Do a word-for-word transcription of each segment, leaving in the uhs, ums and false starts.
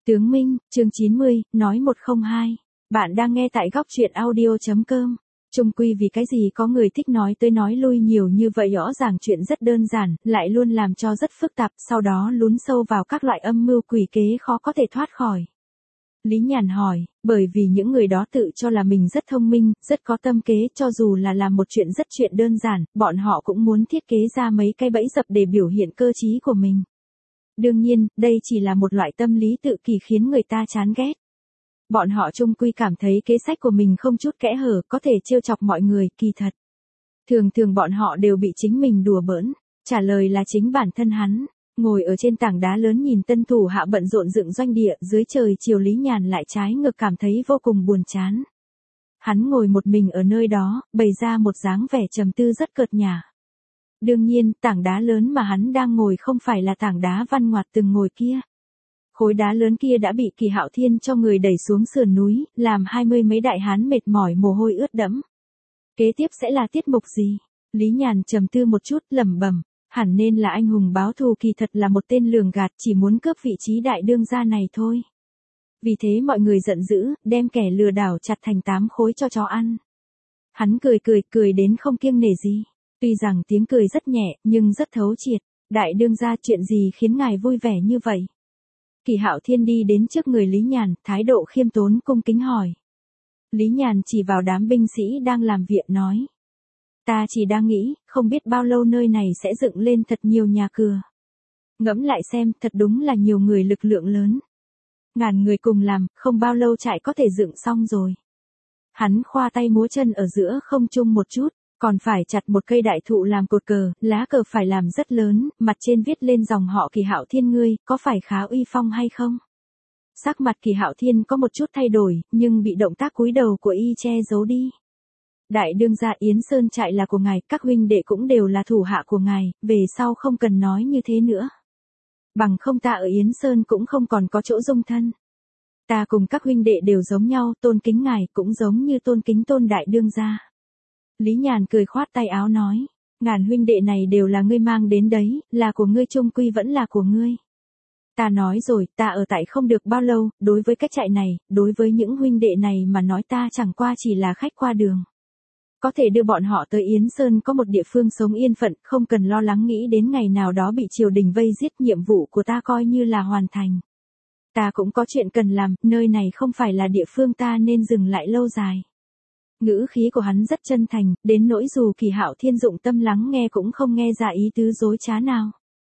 Tướng Minh, chương chín mươi, nói một không hai. Bạn đang nghe tại góc truyện audio.com. Chung quy vì cái gì có người thích nói tới nói lui nhiều như vậy, rõ ràng chuyện rất đơn giản, lại luôn làm cho rất phức tạp, sau đó lún sâu vào các loại âm mưu quỷ kế khó có thể thoát khỏi. Lý Nhàn hỏi, bởi vì những người đó tự cho là mình rất thông minh, rất có tâm kế, cho dù là làm một chuyện rất chuyện đơn giản, bọn họ cũng muốn thiết kế ra mấy cái bẫy dập để biểu hiện cơ trí của mình. Đương nhiên, đây chỉ là một loại tâm lý tự kỷ khiến người ta chán ghét. Bọn họ chung quy cảm thấy kế sách của mình không chút kẽ hở, có thể trêu chọc mọi người, kỳ thật. Thường thường bọn họ đều bị chính mình đùa bỡn, trả lời là chính bản thân hắn. Ngồi ở trên tảng đá lớn nhìn tân thủ hạ bận rộn dựng doanh địa, dưới trời chiều Lý Nhàn lại trái ngược cảm thấy vô cùng buồn chán. Hắn ngồi một mình ở nơi đó, bày ra một dáng vẻ trầm tư rất cợt nhả. Đương nhiên, tảng đá lớn mà hắn đang ngồi không phải là tảng đá Văn Ngoạt từng ngồi kia. Khối đá lớn kia đã bị Kỳ Hạo Thiên cho người đẩy xuống sườn núi, làm hai mươi mấy đại hán mệt mỏi mồ hôi ướt đẫm. Kế tiếp sẽ là tiết mục gì? Lý Nhàn trầm tư một chút, lẩm bẩm, hẳn nên là anh hùng báo thù, kỳ thật là một tên lường gạt, chỉ muốn cướp vị trí đại đương gia này thôi. Vì thế mọi người giận dữ, đem kẻ lừa đảo chặt thành tám khối cho chó ăn. Hắn cười cười, cười đến không kiêng nể gì. Tuy rằng tiếng cười rất nhẹ, nhưng rất thấu triệt. Đại đương gia, chuyện gì khiến ngài vui vẻ như vậy? Kỳ Hạo Thiên đi đến trước người Lý Nhàn, thái độ khiêm tốn cung kính hỏi. Lý Nhàn chỉ vào đám binh sĩ đang làm việc nói. Ta chỉ đang nghĩ, không biết bao lâu nơi này sẽ dựng lên thật nhiều nhà cửa. Ngẫm lại xem, thật đúng là nhiều người, lực lượng lớn. Ngàn người cùng làm, không bao lâu trại có thể dựng xong rồi. Hắn khoa tay múa chân ở giữa không trung một chút. Còn phải chặt một cây đại thụ làm cột cờ, lá cờ phải làm rất lớn, mặt trên viết lên dòng họ Kỳ Hạo Thiên, ngươi, có phải khá uy phong hay không? Sắc mặt Kỳ Hạo Thiên có một chút thay đổi, nhưng bị động tác cúi đầu của y che giấu đi. Đại đương gia, Yến Sơn trại là của ngài, các huynh đệ cũng đều là thủ hạ của ngài, về sau không cần nói như thế nữa. Bằng không ta ở Yến Sơn cũng không còn có chỗ dung thân. Ta cùng các huynh đệ đều giống nhau, tôn kính ngài cũng giống như tôn kính Tôn đại đương gia. Lý Nhàn cười khoát tay áo nói, ngàn huynh đệ này đều là ngươi mang đến đấy, là của ngươi, chung quy vẫn là của ngươi. Ta nói rồi, ta ở tại không được bao lâu, đối với cái trại này, đối với những huynh đệ này mà nói ta chẳng qua chỉ là khách qua đường. Có thể đưa bọn họ tới Yến Sơn có một địa phương sống yên phận, không cần lo lắng nghĩ đến ngày nào đó bị triều đình vây giết, nhiệm vụ của ta coi như là hoàn thành. Ta cũng có chuyện cần làm, nơi này không phải là địa phương ta nên dừng lại lâu dài. Ngữ khí của hắn rất chân thành, đến nỗi dù Kỳ Hạo Thiên dụng tâm lắng nghe cũng không nghe ra ý tứ dối trá nào.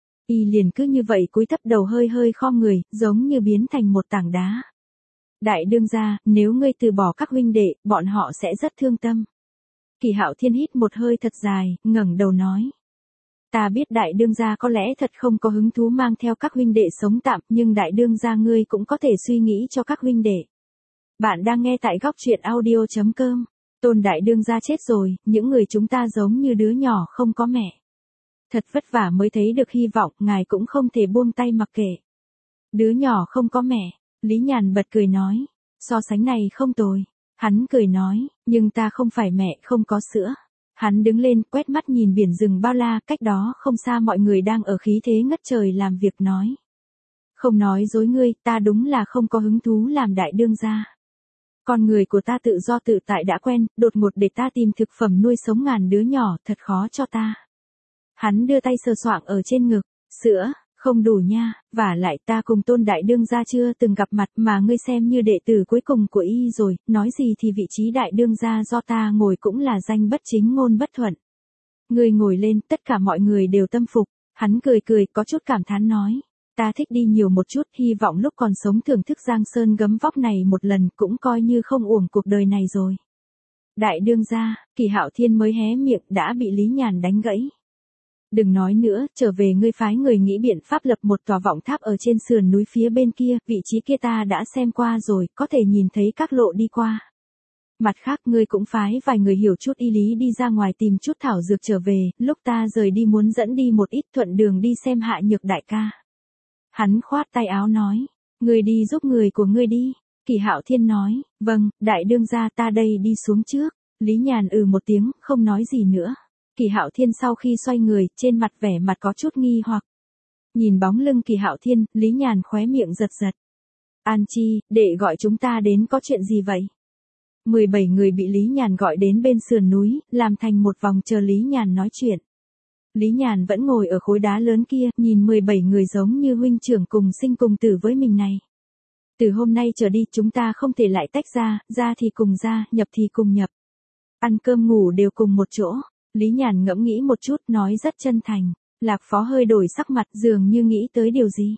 Y liền cứ như vậy cúi thấp đầu, hơi hơi khom người, giống như biến thành một tảng đá. Đại đương gia, nếu ngươi từ bỏ các huynh đệ, bọn họ sẽ rất thương tâm. Kỳ Hạo Thiên hít một hơi thật dài, ngẩng đầu nói. Ta biết đại đương gia có lẽ thật không có hứng thú mang theo các huynh đệ sống tạm, nhưng đại đương gia ngươi cũng có thể suy nghĩ cho các huynh đệ. Bạn đang nghe tại góc truyện audio.com. Tôn đại đương gia chết rồi, những người chúng ta giống như đứa nhỏ không có mẹ. Thật vất vả mới thấy được hy vọng, ngài cũng không thể buông tay mặc kệ. Đứa nhỏ không có mẹ, Lý Nhàn bật cười nói, so sánh này không tồi. Hắn cười nói, nhưng ta không phải mẹ, không có sữa. Hắn đứng lên, quét mắt nhìn biển rừng bao la, cách đó không xa mọi người đang ở khí thế ngất trời làm việc nói. Không nói dối ngươi, ta đúng là không có hứng thú làm đại đương gia. Con người của ta tự do tự tại đã quen, đột ngột để ta tìm thực phẩm nuôi sống ngàn đứa nhỏ, thật khó cho ta. Hắn đưa tay sờ soạng ở trên ngực, sữa, không đủ nha, vả lại ta cùng Tôn đại đương gia chưa từng gặp mặt mà ngươi xem như đệ tử cuối cùng của y rồi, nói gì thì vị trí đại đương gia do ta ngồi cũng là danh bất chính ngôn bất thuận. Ngươi ngồi lên, tất cả mọi người đều tâm phục. Hắn cười cười, có chút cảm thán nói. Ta thích đi nhiều một chút, hy vọng lúc còn sống thưởng thức Giang Sơn gấm vóc này một lần, cũng coi như không uổng cuộc đời này rồi. Đại đương gia, Kỳ Hạo Thiên mới hé miệng đã bị Lý Nhàn đánh gãy. Đừng nói nữa, trở về ngươi phái người nghĩ biện pháp lập một tòa vọng tháp ở trên sườn núi phía bên kia, vị trí kia ta đã xem qua rồi, có thể nhìn thấy các lộ đi qua. Mặt khác ngươi cũng phái vài người hiểu chút y lý đi ra ngoài tìm chút thảo dược trở về, lúc ta rời đi muốn dẫn đi một ít, thuận đường đi xem Hạ Nhược đại ca. Hắn khoát tay áo nói, ngươi đi giúp người của ngươi đi. Kỳ Hạo Thiên nói, vâng, đại đương gia, ta đây đi xuống trước. Lý Nhàn ừ một tiếng, không nói gì nữa. Kỳ Hạo Thiên sau khi xoay người, trên mặt vẻ mặt có chút nghi hoặc. Nhìn bóng lưng Kỳ Hạo Thiên, Lý Nhàn khóe miệng giật giật. An Chi, đệ gọi chúng ta đến có chuyện gì vậy? mười bảy người bị Lý Nhàn gọi đến bên sườn núi, làm thành một vòng chờ Lý Nhàn nói chuyện. Lý Nhàn vẫn ngồi ở khối đá lớn kia, nhìn mười bảy người giống như huynh trưởng cùng sinh cùng tử với mình này. Từ hôm nay trở đi chúng ta không thể lại tách ra, ra thì cùng ra, nhập thì cùng nhập. Ăn cơm ngủ đều cùng một chỗ. Lý Nhàn ngẫm nghĩ một chút nói rất chân thành. Lạc Phó hơi đổi sắc mặt dường như nghĩ tới điều gì.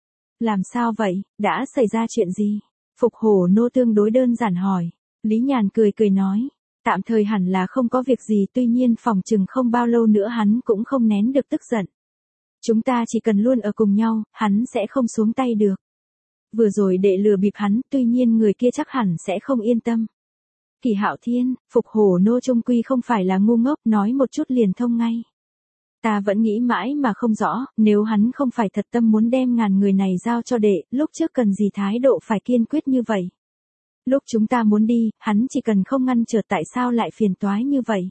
Làm sao vậy, đã xảy ra chuyện gì? Phục Hổ Nô tương đối đơn giản hỏi. Lý Nhàn cười cười nói. Tạm thời hẳn là không có việc gì, tuy nhiên phòng chừng không bao lâu nữa hắn cũng không nén được tức giận. Chúng ta chỉ cần luôn ở cùng nhau, hắn sẽ không xuống tay được. Vừa rồi đệ lừa bịp hắn, tuy nhiên người kia chắc hẳn sẽ không yên tâm. Kỳ Hạo Thiên, Phục Hổ Nô trung quy không phải là ngu ngốc, nói một chút liền thông ngay. Ta vẫn nghĩ mãi mà không rõ, nếu hắn không phải thật tâm muốn đem ngàn người này giao cho đệ, lúc trước cần gì thái độ phải kiên quyết như vậy. Lúc chúng ta muốn đi, hắn chỉ cần không ngăn trở tại sao lại phiền toái như vậy.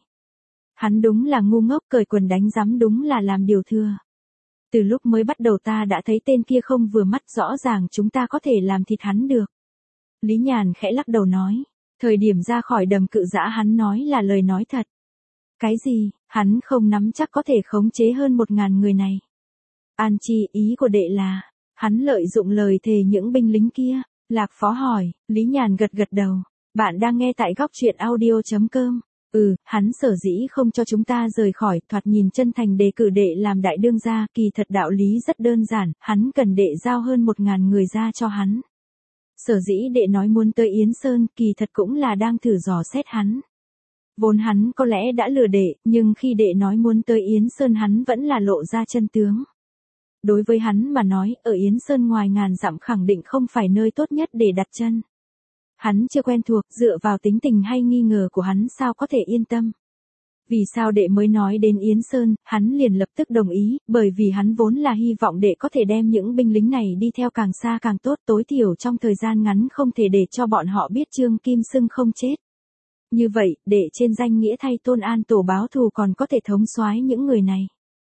Hắn đúng là ngu ngốc, cởi quần đánh giám đúng là làm điều thừa. Từ lúc mới bắt đầu ta đã thấy tên kia không vừa mắt, rõ ràng chúng ta có thể làm thịt hắn được. Lý Nhàn khẽ lắc đầu nói, thời điểm ra khỏi đầm cự dã hắn nói là lời nói thật. Cái gì, hắn không nắm chắc có thể khống chế hơn một ngàn người này. An Chi, ý của đệ là, hắn lợi dụng lời thề những binh lính kia. Lạc Phó hỏi, Lý Nhàn gật gật đầu. Bạn đang nghe tại góc truyện audio chấm com. Ừ, hắn sở dĩ không cho chúng ta rời khỏi, thoạt nhìn chân thành đề cử đệ làm đại đương gia, kỳ thật đạo lý rất đơn giản, hắn cần đệ giao hơn một ngàn người ra cho hắn. Sở dĩ đệ nói muốn tới Yến Sơn, kỳ thật cũng là đang thử dò xét hắn. Vốn hắn có lẽ đã lừa đệ, nhưng khi đệ nói muốn tới Yến Sơn hắn vẫn là lộ ra chân tướng. Đối với hắn mà nói, ở Yến Sơn ngoài ngàn dặm khẳng định không phải nơi tốt nhất để đặt chân. Hắn chưa quen thuộc, dựa vào tính tình hay nghi ngờ của hắn sao có thể yên tâm. Vì sao đệ mới nói đến Yến Sơn, hắn liền lập tức đồng ý, bởi vì hắn vốn là hy vọng đệ có thể đem những binh lính này đi theo càng xa càng tốt, tối thiểu trong thời gian ngắn không thể để cho bọn họ biết Trương Kim Xưng không chết. Như vậy, đệ trên danh nghĩa thay Tôn An Tổ báo thù còn có thể thống soái những người này.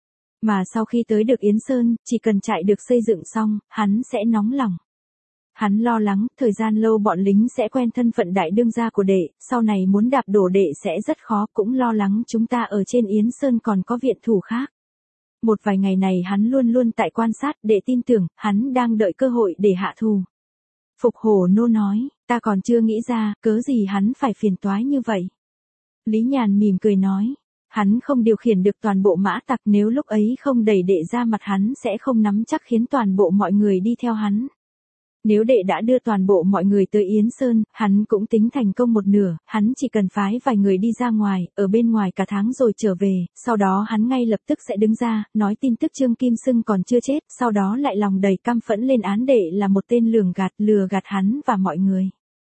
Mà sau khi tới được Yến Sơn, chỉ cần trại được xây dựng xong, hắn sẽ nóng lòng. Hắn lo lắng, thời gian lâu bọn lính sẽ quen thân phận đại đương gia của đệ, sau này muốn đạp đổ đệ sẽ rất khó, cũng lo lắng chúng ta ở trên Yến Sơn còn có viện thủ khác. Một vài ngày này hắn luôn luôn tại quan sát, đệ tin tưởng, hắn đang đợi cơ hội để hạ thù. Phục Hổ Nô nói, ta còn chưa nghĩ ra, cớ gì hắn phải phiền toái như vậy. Lý Nhàn mỉm cười nói. Hắn không điều khiển được toàn bộ mã tặc, nếu lúc ấy không đẩy đệ ra mặt hắn sẽ không nắm chắc khiến toàn bộ mọi người đi theo hắn. Nếu đệ đã đưa toàn bộ mọi người tới Yến Sơn, hắn cũng tính thành công một nửa, hắn chỉ cần phái vài người đi ra ngoài, ở bên ngoài cả tháng rồi trở về, sau đó hắn ngay lập tức sẽ đứng ra, nói tin tức Trương Kim Xưng còn chưa chết, sau đó lại lòng đầy căm phẫn lên án đệ là một tên lường gạt, lừa gạt hắn và mọi người.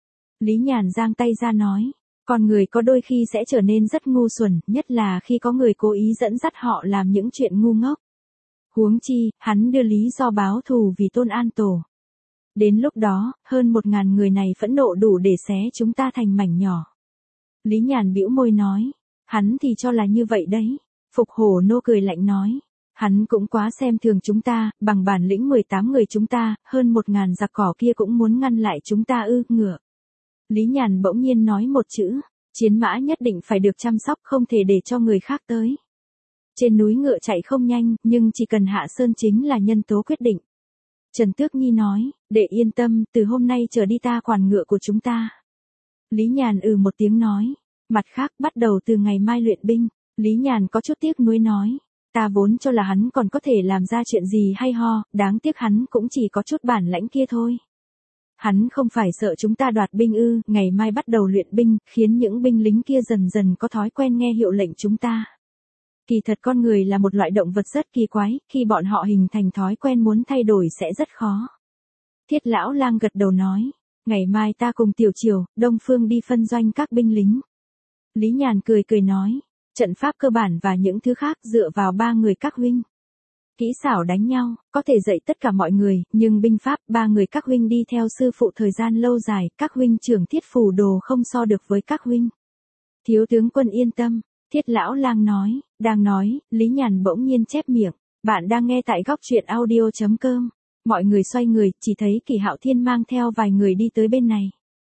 Lý Nhàn giang tay ra nói. Con người có đôi khi sẽ trở nên rất ngu xuẩn, nhất là khi có người cố ý dẫn dắt họ làm những chuyện ngu ngốc. Huống chi, hắn đưa lý do báo thù vì Tôn An Tổ. Đến lúc đó, hơn một ngàn người này phẫn nộ đủ để xé chúng ta thành mảnh nhỏ. Lý Nhàn bĩu môi nói, hắn thì cho là như vậy đấy. Phục Hổ Nô cười lạnh nói, hắn cũng quá xem thường chúng ta, bằng bản lĩnh mười tám người chúng ta, hơn một ngàn giặc cỏ kia cũng muốn ngăn lại chúng ta ư, ngựa. Lý Nhàn bỗng nhiên nói một chữ, chiến mã nhất định phải được chăm sóc, không thể để cho người khác tới. Trên núi ngựa chạy không nhanh, nhưng chỉ cần hạ sơn chính là nhân tố quyết định. Trần Tước Nhi nói, đệ yên tâm, từ hôm nay trở đi ta quản ngựa của chúng ta. Lý Nhàn ừ một tiếng nói, mặt khác bắt đầu từ ngày mai luyện binh. Lý Nhàn có chút tiếc nuối nói, ta vốn cho là hắn còn có thể làm ra chuyện gì hay ho, đáng tiếc hắn cũng chỉ có chút bản lãnh kia thôi. Hắn không phải sợ chúng ta đoạt binh ư, ngày mai bắt đầu luyện binh, khiến những binh lính kia dần dần có thói quen nghe hiệu lệnh chúng ta. Kỳ thật con người là một loại động vật rất kỳ quái, khi bọn họ hình thành thói quen muốn thay đổi sẽ rất khó. Thiết Lão Lang gật đầu nói, ngày mai ta cùng Tiểu Triều, Đông Phương đi phân doanh các binh lính. Lý Nhàn cười cười nói, trận pháp cơ bản và những thứ khác dựa vào ba người các huynh. Kỹ xảo đánh nhau, có thể dạy tất cả mọi người, nhưng binh pháp, ba người các huynh đi theo sư phụ thời gian lâu dài, các huynh trưởng Thiết Phù Đồ không so được với các huynh. Thiếu tướng quân yên tâm, Thiết Lão Lang nói, đang nói, Lý Nhàn bỗng nhiên chép miệng, bạn đang nghe tại góc truyện audio chấm com. Mọi người xoay người, chỉ thấy Kỷ Hạo Thiên mang theo vài người đi tới bên này.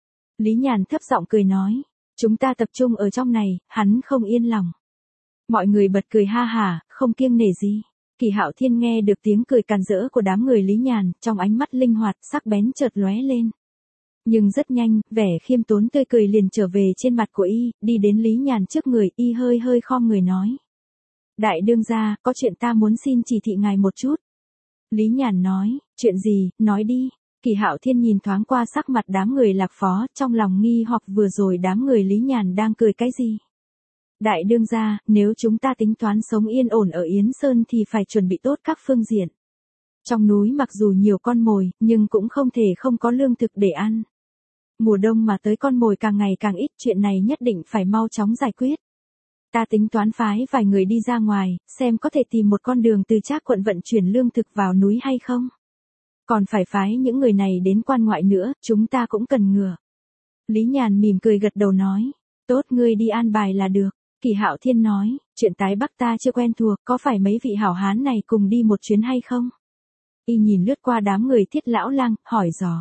Lý Nhàn thấp giọng cười nói, chúng ta tập trung ở trong này, hắn không yên lòng. Mọi người bật cười ha hả, không kiêng nể gì. Kỷ Hạo Thiên nghe được tiếng cười càn rỡ của đám người Lý Nhàn, trong ánh mắt linh hoạt, sắc bén chợt lóe lên. Nhưng rất nhanh, vẻ khiêm tốn tươi cười liền trở về trên mặt của y, đi đến Lý Nhàn trước người, y hơi hơi khom người nói. Đại đương gia, có chuyện ta muốn xin chỉ thị ngài một chút. Lý Nhàn nói, chuyện gì, nói đi. Kỷ Hạo Thiên nhìn thoáng qua sắc mặt đám người Lạc Phó, trong lòng nghi hoặc vừa rồi đám người Lý Nhàn đang cười cái gì. Đại đương gia, nếu chúng ta tính toán sống yên ổn ở Yến Sơn thì phải chuẩn bị tốt các phương diện. Trong núi mặc dù nhiều con mồi, nhưng cũng không thể không có lương thực để ăn. Mùa đông mà tới con mồi càng ngày càng ít, chuyện này nhất định phải mau chóng giải quyết. Ta tính toán phái vài người đi ra ngoài, xem có thể tìm một con đường từ Trác quận vận chuyển lương thực vào núi hay không. Còn phải phái những người này đến quan ngoại nữa, chúng ta cũng cần ngừa. Lý Nhàn mỉm cười gật đầu nói, tốt, ngươi đi an bài là được. Kỷ Hạo Thiên nói, chuyện tái Bắc ta chưa quen thuộc, có phải mấy vị hảo hán này cùng đi một chuyến hay không? Y nhìn lướt qua đám người Thiết lão lang, hỏi dò.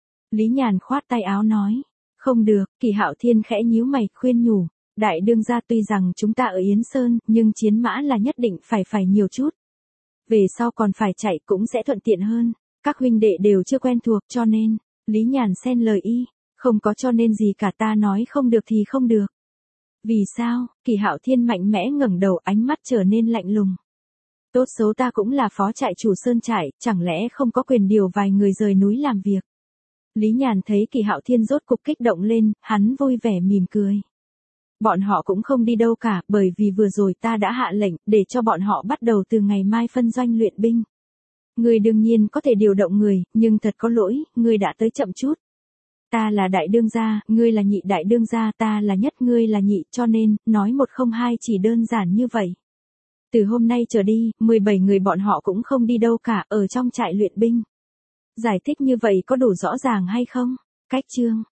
Lý Nhàn khoát tay áo nói, không được. Kỷ Hạo Thiên khẽ nhíu mày, khuyên nhủ, đại đương gia, tuy rằng chúng ta ở Yến Sơn, nhưng chiến mã là nhất định phải phải nhiều chút. Về sau còn phải chạy cũng sẽ thuận tiện hơn. Các huynh đệ đều chưa quen thuộc, cho nên, Lý Nhàn xen lời y, không có cho nên gì cả, ta nói không được thì không được. Vì sao? Kỷ Hạo Thiên mạnh mẽ ngẩng đầu, ánh mắt trở nên lạnh lùng. Tốt xấu ta cũng là phó trại chủ sơn trại, chẳng lẽ không có quyền điều vài người rời núi làm việc. Lý Nhàn thấy Kỷ Hạo Thiên rốt cục kích động lên, hắn vui vẻ mỉm cười. Bọn họ cũng không đi đâu cả, bởi vì vừa rồi ta đã hạ lệnh, để cho bọn họ bắt đầu từ ngày mai phân doanh luyện binh. Ngươi đương nhiên có thể điều động người, nhưng thật có lỗi, ngươi đã tới chậm chút. Ta là đại đương gia, ngươi là nhị đại đương gia, ta là nhất, ngươi là nhị, cho nên, nói một không hai chỉ đơn giản như vậy. Từ hôm nay trở đi, mười bảy người bọn họ cũng không đi đâu cả, ở trong trại luyện binh. Giải thích như vậy có đủ rõ ràng hay không? Cách chương